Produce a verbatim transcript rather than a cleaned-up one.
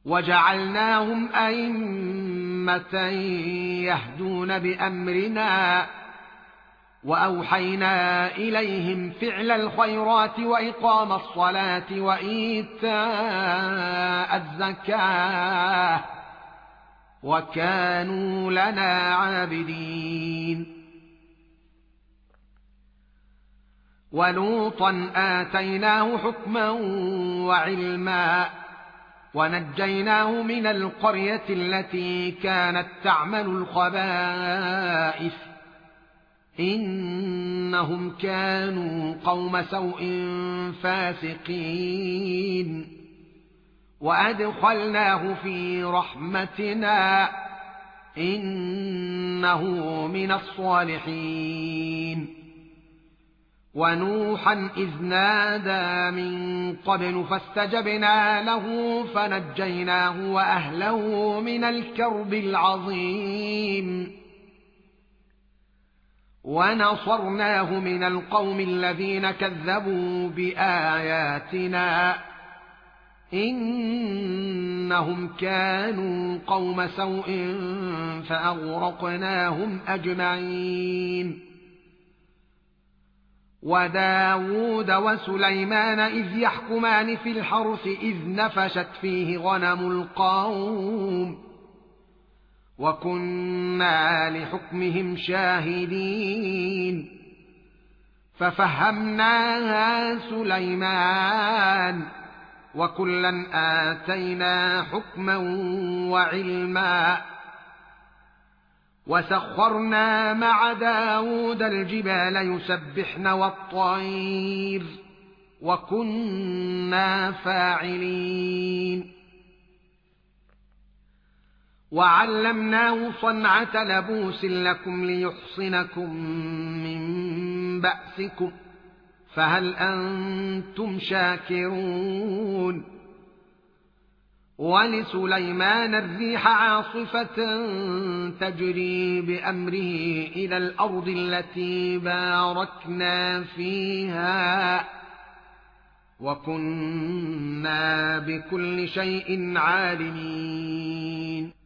وجعلناهم أئمة يهدون بأمرنا وأوحينا إليهم فعل الخيرات وإقام الصلاة وإيتاء الزكاة وكانوا لنا عابدين. ولوطا آتيناه حكما وعلما ونجيناه من القرية التي كانت تعمل الخبائث إنهم كانوا قوم سوء فاسقين. وأدخلناه في رحمتنا إنه من الصالحين. ونوحا إذ نادى من قبل فاستجبنا له فنجيناه وأهله من الكرب العظيم ونصرناه من القوم الذين كذبوا بآياتنا إنهم كانوا قوم سوء فأغرقناهم أجمعين. وداود وسليمان إذ يحكمان في الحرث إذ نفشت فيه غنم القوم وكنا لحكمهم شاهدين. ففهمناها سليمان وكلا آتينا حكما وعلما. وسخرنا مع داود الجبال يسبحن والطير وكنا فاعلين. وعلمناه صنعة لبوس لكم ليحصنكم من بأسكم فهل أنتم شاكرون. ولسليمان الريح عاصفة تجري بأمره إلى الأرض التي باركنا فيها وكنا بكل شيء عالمين.